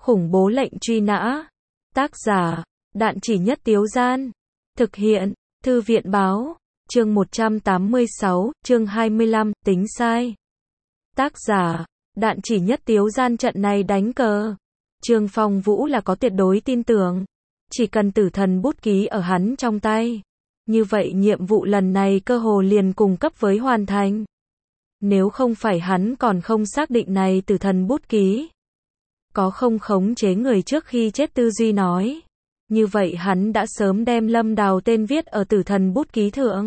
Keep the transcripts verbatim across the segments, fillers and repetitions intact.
Khủng bố lệnh truy nã. Tác giả, Đạn Chỉ Nhất Tiếu Gian. Thực hiện, Thư viện Báo. Chương một trăm tám mươi sáu, chương hai mươi lăm, tính sai. Tác giả, Đạn Chỉ Nhất Tiếu Gian. Trận này đánh cờ. Trương Phong Vũ là có tuyệt đối tin tưởng. Chỉ cần tử thần bút ký ở hắn trong tay. Như vậy nhiệm vụ lần này cơ hồ liền cùng cấp với hoàn thành. Nếu không phải hắn còn không xác định này tử thần bút ký. Có không khống chế người trước khi chết tư duy nói. Như vậy hắn đã sớm đem Lâm Đào tên viết ở tử thần bút ký thượng.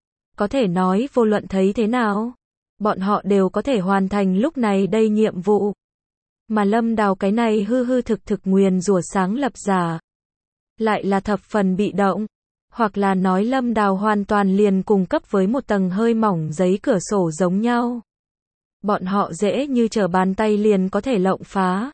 Có thể nói vô luận thấy thế nào. Bọn họ đều có thể hoàn thành lúc này đây nhiệm vụ. Mà Lâm Đào cái này hư hư thực thực nguyền rủa sáng lập giả. Lại là thập phần bị động. Hoặc là nói Lâm Đào hoàn toàn liền cùng cấp với một tầng hơi mỏng giấy cửa sổ giống nhau. Bọn họ dễ như trở bàn tay liền có thể lộng phá.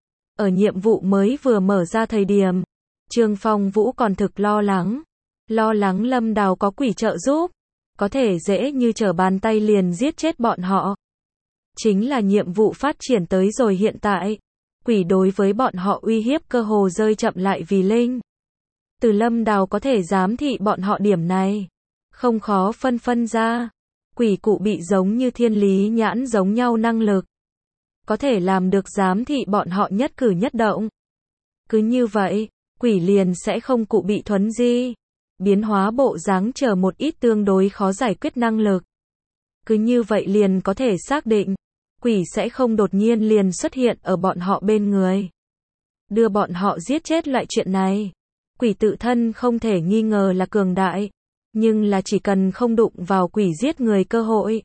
Ở nhiệm vụ mới vừa mở ra thời điểm, Trương Phong Vũ còn thực lo lắng. Lo lắng Lâm Đào có quỷ trợ giúp. Có thể dễ như trở bàn tay liền giết chết bọn họ. Chính là nhiệm vụ phát triển tới rồi hiện tại. Quỷ đối với bọn họ uy hiếp cơ hồ rơi chậm lại vì linh. Từ Lâm Đào có thể giám thị bọn họ điểm này. Không khó phân phân ra. Quỷ cụ bị giống như thiên lý nhãn giống nhau năng lực. Có thể làm được giám thị bọn họ nhất cử nhất động. Cứ như vậy, quỷ liền sẽ không cụ bị thuấn di. Biến hóa bộ dáng chờ một ít tương đối khó giải quyết năng lực. Cứ như vậy liền có thể xác định. Quỷ sẽ không đột nhiên liền xuất hiện ở bọn họ bên người. Đưa bọn họ giết chết loại chuyện này. Quỷ tự thân không thể nghi ngờ là cường đại. Nhưng là chỉ cần không đụng vào quỷ giết người cơ hội.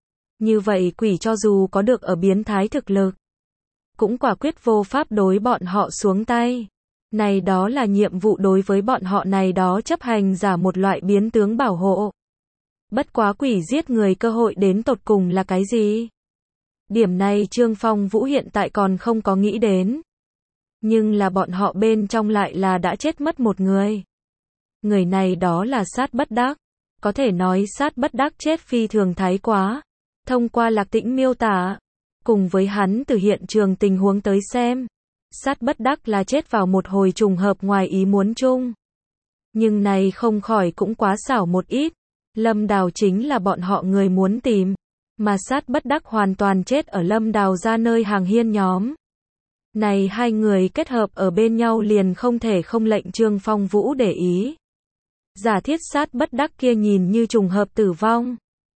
Như vậy quỷ cho dù có được ở biến thái thực lực. Cũng quả quyết vô pháp đối bọn họ xuống tay. Này đó là nhiệm vụ đối với bọn họ này đó chấp hành giả một loại biến tướng bảo hộ. Bất quá quỷ giết người cơ hội đến tột cùng là cái gì? Điểm này Trương Phong Vũ hiện tại còn không có nghĩ đến. Nhưng là bọn họ bên trong lại là đã chết mất một người. Người này đó là Sát Bất Đắc. Có thể nói Sát Bất Đắc chết phi thường thái quá. Thông qua Lạc Tĩnh miêu tả, cùng với hắn từ hiện trường tình huống tới xem, Sát Bất Đắc là chết vào một hồi trùng hợp ngoài ý muốn chung. Nhưng này không khỏi cũng quá xảo một ít. Lâm Đào chính là bọn họ người muốn tìm, mà Sát Bất Đắc hoàn toàn chết ở Lâm Đào ra nơi hàng hiên nhóm. Này hai người kết hợp ở bên nhau liền không thể không lệnh Trương Phong Vũ để ý. Giả thiết Sát Bất Đắc kia nhìn như trùng hợp tử vong.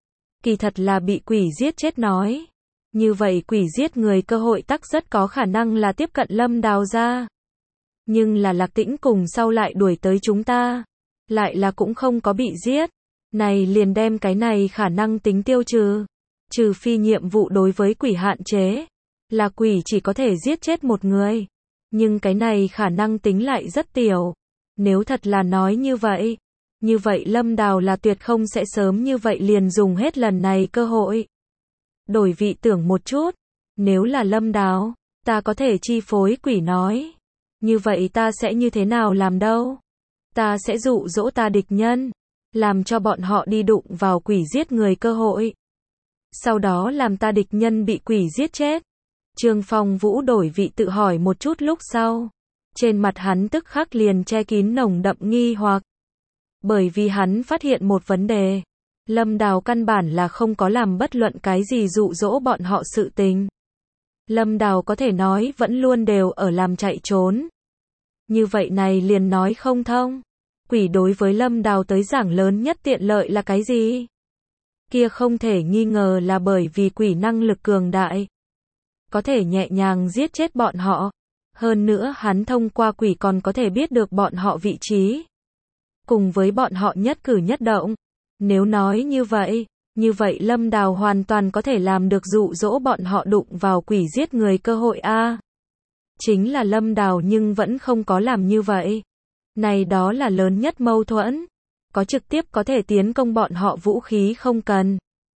Kỳ thật là bị quỷ giết chết nói. Như vậy quỷ giết người cơ hội tắc rất có khả năng là tiếp cận Lâm Đào ra. Nhưng là Lạc Tĩnh cùng sau lại đuổi tới chúng ta. Lại là cũng không có bị giết. Này liền đem cái này khả năng tính tiêu trừ. Trừ phi nhiệm vụ đối với quỷ hạn chế. Là quỷ chỉ có thể giết chết một người. Nhưng cái này khả năng tính lại rất tiểu. Nếu thật là nói như vậy. Như vậy Lâm Đào là tuyệt không sẽ sớm như vậy liền dùng hết lần này cơ hội. Đổi vị tưởng một chút. Nếu là Lâm Đào, ta có thể chi phối quỷ nói. Như vậy ta sẽ như thế nào làm đâu? Ta sẽ dụ dỗ ta địch nhân. Làm cho bọn họ đi đụng vào quỷ giết người cơ hội. Sau đó làm ta địch nhân bị quỷ giết chết. Trương Phong Vũ đổi vị tự hỏi một chút lúc sau. Trên mặt hắn tức khắc liền che kín nồng đậm nghi hoặc. Bởi vì hắn phát hiện một vấn đề. Lâm Đào căn bản là không có làm bất luận cái gì dụ dỗ bọn họ sự tình. Lâm Đào có thể nói vẫn luôn đều ở làm chạy trốn. Như vậy này liền nói không thông. Quỷ đối với Lâm Đào tới giảng lớn nhất tiện lợi là cái gì? Kia không thể nghi ngờ là bởi vì quỷ năng lực cường đại. Có thể nhẹ nhàng giết chết bọn họ. Hơn nữa hắn thông qua quỷ còn có thể biết được bọn họ vị trí. Cùng với bọn họ nhất cử nhất động. Nếu nói như vậy, như vậy Lâm Đào hoàn toàn có thể làm được dụ dỗ bọn họ đụng vào quỷ giết người cơ hội a. Chính là Lâm Đào nhưng vẫn không có làm như vậy. Này đó là lớn nhất mâu thuẫn. Có trực tiếp có thể tiến công bọn họ vũ khí không cần.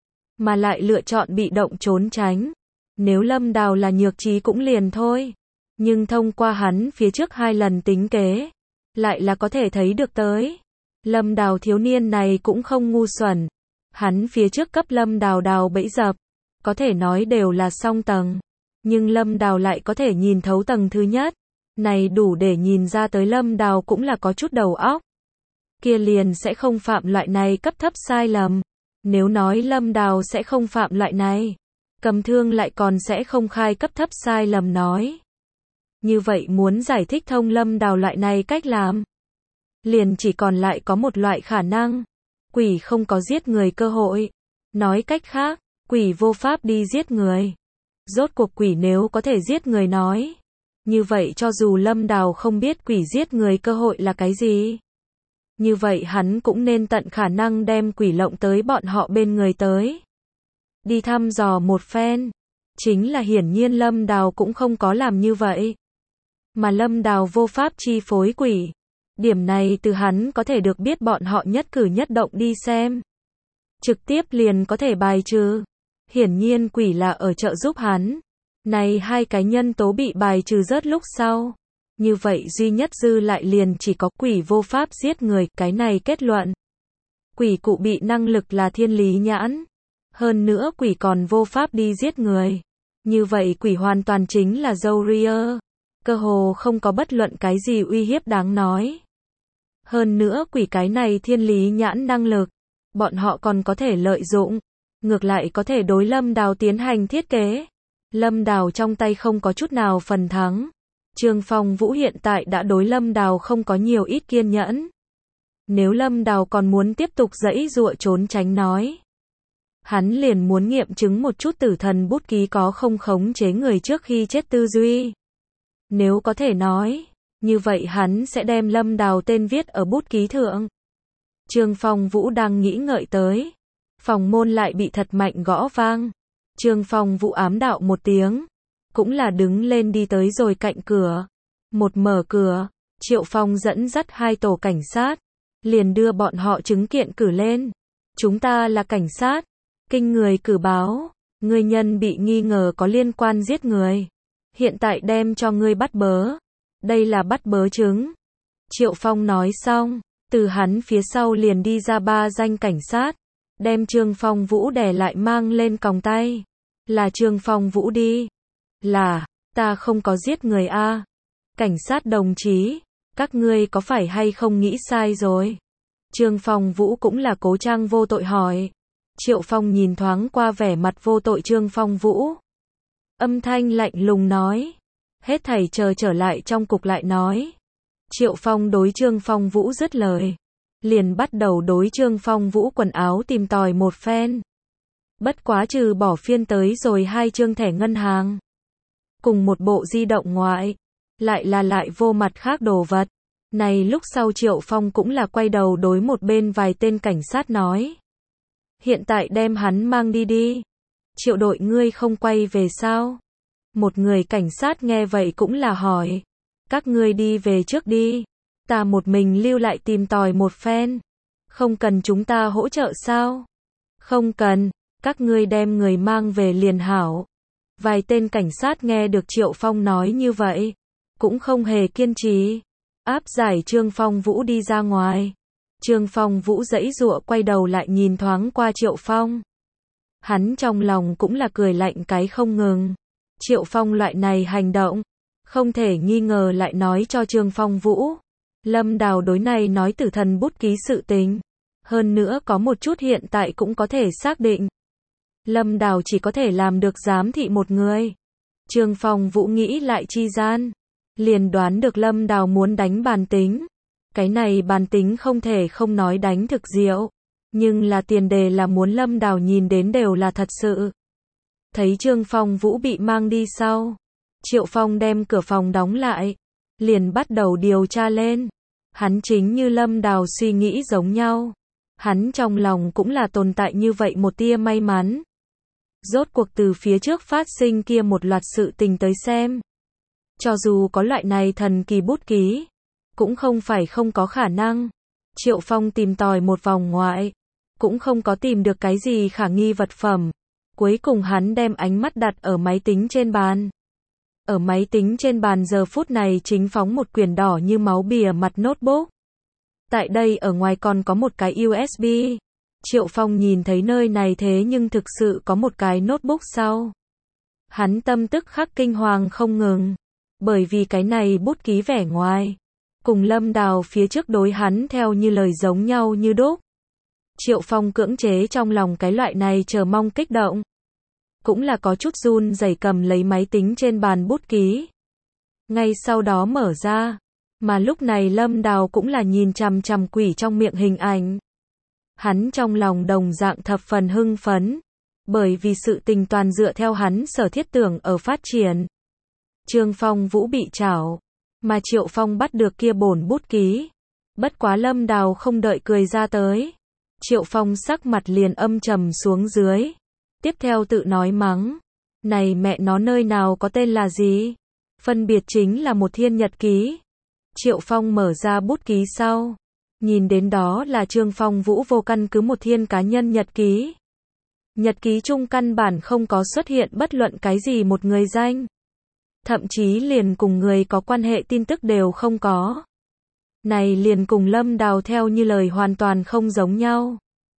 Mà lại lựa chọn bị động trốn tránh. Nếu Lâm Đào là nhược trí cũng liền thôi. Nhưng thông qua hắn phía trước hai lần tính kế. Lại là có thể thấy được tới. Lâm Đào thiếu niên này cũng không ngu xuẩn. Hắn phía trước cấp Lâm Đào đào bẫy dập. Có thể nói đều là song tầng. Nhưng Lâm Đào lại có thể nhìn thấu tầng thứ nhất. Này đủ để nhìn ra tới Lâm Đào cũng là có chút đầu óc. Kia liền sẽ không phạm loại này cấp thấp sai lầm. Nếu nói Lâm Đào sẽ không phạm loại này, Cầm Thương lại còn sẽ không khai cấp thấp sai lầm nói. Như vậy muốn giải thích thông Lâm Đào loại này cách làm, liền chỉ còn lại có một loại khả năng. Quỷ không có giết người cơ hội. Nói cách khác, quỷ vô pháp đi giết người. Rốt cuộc quỷ nếu có thể giết người nói, như vậy cho dù Lâm Đào không biết quỷ giết người cơ hội là cái gì, như vậy hắn cũng nên tận khả năng đem quỷ lộng tới bọn họ bên người tới. Đi thăm dò một phen. Chính là hiển nhiên Lâm Đào cũng không có làm như vậy. Mà Lâm Đào vô pháp chi phối quỷ. Điểm này từ hắn có thể được biết bọn họ nhất cử nhất động đi xem. Trực tiếp liền có thể bài trừ. Hiển nhiên quỷ là ở trợ giúp hắn. Này hai cái nhân tố bị bài trừ rớt lúc sau. Như vậy duy nhất dư lại liền chỉ có quỷ vô pháp giết người, cái này kết luận. Quỷ cụ bị năng lực là thiên lý nhãn. Hơn nữa quỷ còn vô pháp đi giết người. Như vậy quỷ hoàn toàn chính là Jourier. Cơ hồ không có bất luận cái gì uy hiếp đáng nói. Hơn nữa quỷ cái này thiên lý nhãn năng lực, bọn họ còn có thể lợi dụng. Ngược lại có thể đối Lâm Đào tiến hành thiết kế. Lâm Đào trong tay không có chút nào phần thắng. Trương Phong Vũ hiện tại đã đối Lâm Đào không có nhiều ít kiên nhẫn. Nếu Lâm Đào còn muốn tiếp tục giãy giụa trốn tránh nói, hắn liền muốn nghiệm chứng một chút tử thần bút ký có không khống chế người trước khi chết tư duy. Nếu có thể nói, như vậy hắn sẽ đem Lâm Đào tên viết ở bút ký thượng. Trương Phong Vũ đang nghĩ ngợi tới. Phòng môn lại bị thật mạnh gõ vang. Trương Phong Vũ ám đạo một tiếng. Cũng là đứng lên đi tới rồi cạnh cửa. Một mở cửa, Triệu Phong dẫn dắt hai tổ cảnh sát. Liền đưa bọn họ chứng kiện cử lên. Chúng ta là cảnh sát. Kinh người cử báo. Người nhân bị nghi ngờ có liên quan giết người. Hiện tại đem cho ngươi bắt bớ. Đây là bắt bớ chứng. Triệu Phong nói xong. Từ hắn phía sau liền đi ra ba danh cảnh sát. Đem Trương Phong Vũ đè lại mang lên còng tay. Là Trương Phong Vũ đi. Là, ta không có giết người a. Cảnh sát đồng chí, các ngươi có phải hay không nghĩ sai rồi? Trương Phong Vũ cũng là cố trang vô tội hỏi. Triệu Phong nhìn thoáng qua vẻ mặt vô tội Trương Phong Vũ. Âm thanh lạnh lùng nói. Hết thảy chờ trở lại trong cục lại nói. Triệu Phong đối Trương Phong Vũ dứt lời. Liền bắt đầu đối Trương Phong Vũ quần áo tìm tòi một phen. Bất quá trừ bỏ phiên tới rồi hai trương thẻ ngân hàng. Cùng một bộ di động ngoại. Lại là lại vô mặt khác đồ vật. Này lúc sau Triệu Phong cũng là quay đầu đối một bên vài tên cảnh sát nói. Hiện tại đem hắn mang đi đi. Triệu đội ngươi không quay về sao? Một người cảnh sát nghe vậy cũng là hỏi. Các ngươi đi về trước đi. Ta một mình lưu lại tìm tòi một phen. Không cần chúng ta hỗ trợ sao? Không cần, các ngươi đem người mang về liền hảo. Vài tên cảnh sát nghe được Triệu Phong nói như vậy. Cũng không hề kiên trì. Áp giải Trương Phong Vũ đi ra ngoài. Trương Phong Vũ giãy giụa quay đầu lại nhìn thoáng qua Triệu Phong. Hắn trong lòng cũng là cười lạnh cái không ngừng. Triệu Phong loại này hành động, không thể nghi ngờ lại nói cho Trương Phong Vũ. Lâm Đào đối này nói tử thần bút ký sự tình. Hơn nữa có một chút hiện tại cũng có thể xác định. Lâm Đào chỉ có thể làm được giám thị một người. Trương Phong Vũ nghĩ lại chi gian. Liền đoán được Lâm Đào muốn đánh bàn tính. Cái này bàn tính không thể không nói đánh thực diệu. Nhưng là tiền đề là muốn Lâm Đào nhìn đến đều là thật sự. Thấy Trương Phong Vũ bị mang đi sau. Triệu Phong đem cửa phòng đóng lại. Liền bắt đầu điều tra lên. Hắn chính như Lâm Đào suy nghĩ giống nhau. Hắn trong lòng cũng là tồn tại như vậy một tia may mắn. Rốt cuộc từ phía trước phát sinh kia một loạt sự tình tới xem. Cho dù có loại này thần kỳ bút ký, cũng không phải không có khả năng. Triệu Phong tìm tòi một vòng ngoại, cũng không có tìm được cái gì khả nghi vật phẩm. Cuối cùng hắn đem ánh mắt đặt ở máy tính trên bàn. Ở máy tính trên bàn giờ phút này chính phóng một quyển đỏ như máu bìa mặt notebook. Tại đây ở ngoài còn có một cái u ét bê. Triệu Phong nhìn thấy nơi này thế nhưng thực sự có một cái notebook sau. Hắn tâm tức khắc kinh hoàng không ngừng, bởi vì cái này bút ký vẻ ngoài, cùng Lâm Đào phía trước đối hắn theo như lời giống nhau như đúc. Triệu Phong cưỡng chế trong lòng cái loại này chờ mong kích động. Cũng là có chút run rẩy cầm lấy máy tính trên bàn bút ký. Ngay sau đó mở ra, mà lúc này Lâm Đào cũng là nhìn chằm chằm quỷ trong miệng hình ảnh. Hắn trong lòng đồng dạng thập phần hưng phấn, bởi vì sự tình toàn dựa theo hắn sở thiết tưởng ở phát triển. Trương Phong Vũ bị trảo, mà Triệu Phong bắt được kia bổn bút ký. Bất quá Lâm Đào không đợi cười ra tới, Triệu Phong sắc mặt liền âm trầm xuống dưới. Tiếp theo tự nói mắng, này mẹ nó nơi nào có tên là gì? Phân biệt chính là một thiên nhật ký. Triệu Phong mở ra bút ký sau, nhìn đến đó là Trương Phong Vũ vô căn cứ một thiên cá nhân nhật ký. Nhật ký chung căn bản không có xuất hiện bất luận cái gì một người danh. Thậm chí liền cùng người có quan hệ tin tức đều không có. Này liền cùng Lâm Đào theo như lời hoàn toàn không giống nhau.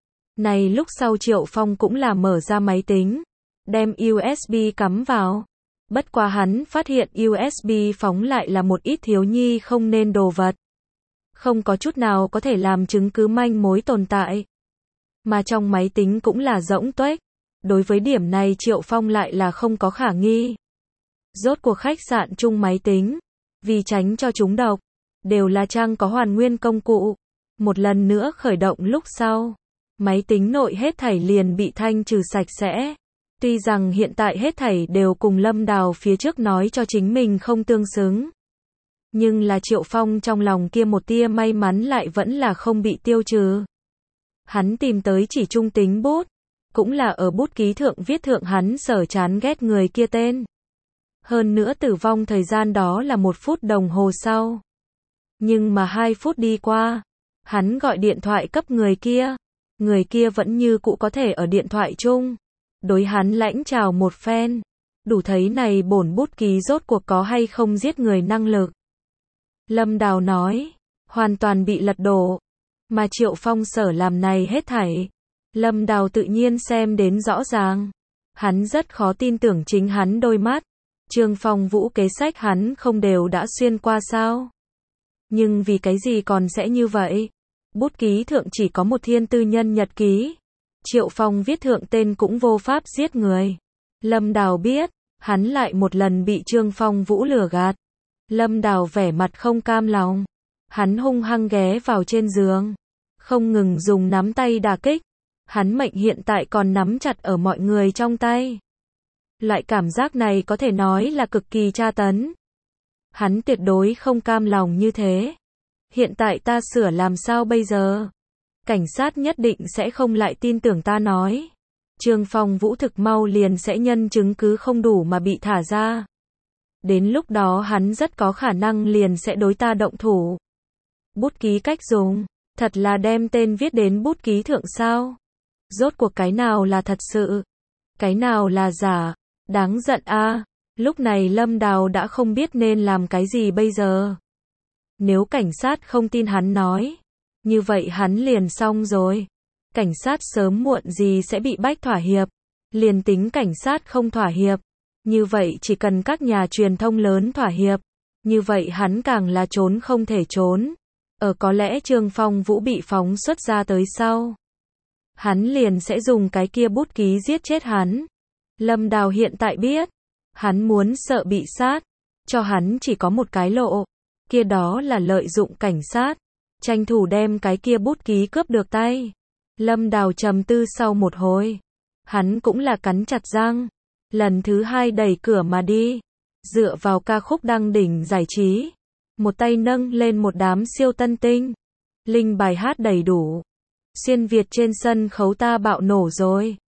Này lúc sau Triệu Phong cũng là mở ra máy tính, đem u ét bê cắm vào. Bất quá hắn phát hiện u ét bê phóng lại là một ít thiếu nhi không nên đồ vật. Không có chút nào có thể làm chứng cứ manh mối tồn tại. Mà trong máy tính cũng là rỗng tuếch. Đối với điểm này Triệu Phong lại là không có khả nghi. Rốt cuộc khách sạn chung máy tính, vì tránh cho chúng độc, đều là trang có hoàn nguyên công cụ. Một lần nữa khởi động lúc sau, máy tính nội hết thảy liền bị thanh trừ sạch sẽ. Tuy rằng hiện tại hết thảy đều cùng Lâm Đào phía trước nói cho chính mình không tương xứng. Nhưng là Triệu Phong trong lòng kia một tia may mắn lại vẫn là không bị tiêu trừ. Hắn tìm tới chỉ trung tính bút, cũng là ở bút ký thượng viết thượng hắn sở chán ghét người kia tên. Hơn nữa tử vong thời gian đó là một phút đồng hồ sau. Nhưng mà hai phút đi qua, hắn gọi điện thoại cấp người kia. Người kia vẫn như cũ có thể ở điện thoại chung. Đối hắn lãnh chào một phen. Đủ thấy này bổn bút ký rốt cuộc có hay không giết người năng lực. Lâm Đào nói, hoàn toàn bị lật đổ. Mà Triệu Phong sở làm này hết thảy. Lâm Đào tự nhiên xem đến rõ ràng. Hắn rất khó tin tưởng chính hắn đôi mắt. Trương Phong Vũ kế sách hắn không đều đã xuyên qua sao? Nhưng vì cái gì còn sẽ như vậy? Bút ký thượng chỉ có một thiên tư nhân nhật ký. Triệu Phong viết thượng tên cũng vô pháp giết người. Lâm Đào biết, hắn lại một lần bị Trương Phong Vũ lừa gạt. Lâm Đào vẻ mặt không cam lòng. Hắn hung hăng ghé vào trên giường, không ngừng dùng nắm tay đả kích. Hắn mệnh hiện tại còn nắm chặt ở mọi người trong tay. Loại cảm giác này có thể nói là cực kỳ tra tấn. Hắn tuyệt đối không cam lòng như thế. Hiện tại ta sửa làm sao bây giờ? Cảnh sát nhất định sẽ không lại tin tưởng ta nói. Trương Phong Vũ thực mau liền sẽ nhân chứng cứ không đủ mà bị thả ra. Đến lúc đó hắn rất có khả năng liền sẽ đối ta động thủ. Bút ký cách dùng, thật là đem tên viết đến bút ký thượng sao? Rốt cuộc cái nào là thật sự? Cái nào là giả? Đáng giận a. Lúc này Lâm Đào đã không biết nên làm cái gì bây giờ. Nếu cảnh sát không tin hắn nói, như vậy hắn liền xong rồi. Cảnh sát sớm muộn gì sẽ bị bách thỏa hiệp. Liền tính cảnh sát không thỏa hiệp, như vậy chỉ cần các nhà truyền thông lớn thỏa hiệp, như vậy hắn càng là trốn không thể trốn. Ở có lẽ Trương Phong Vũ bị phóng xuất ra tới sau, hắn liền sẽ dùng cái kia bút ký giết chết hắn. Lâm Đào hiện tại biết, hắn muốn sợ bị sát, cho hắn chỉ có một cái lộ, kia đó là lợi dụng cảnh sát, tranh thủ đem cái kia bút ký cướp được tay. Lâm Đào trầm tư sau một hồi, hắn cũng là cắn chặt răng, lần thứ hai đẩy cửa mà đi, dựa vào ca khúc đăng đỉnh giải trí, một tay nâng lên một đám siêu tân tinh, linh bài hát đầy đủ. Xuyên Việt trên sân khấu ta bạo nổ rồi.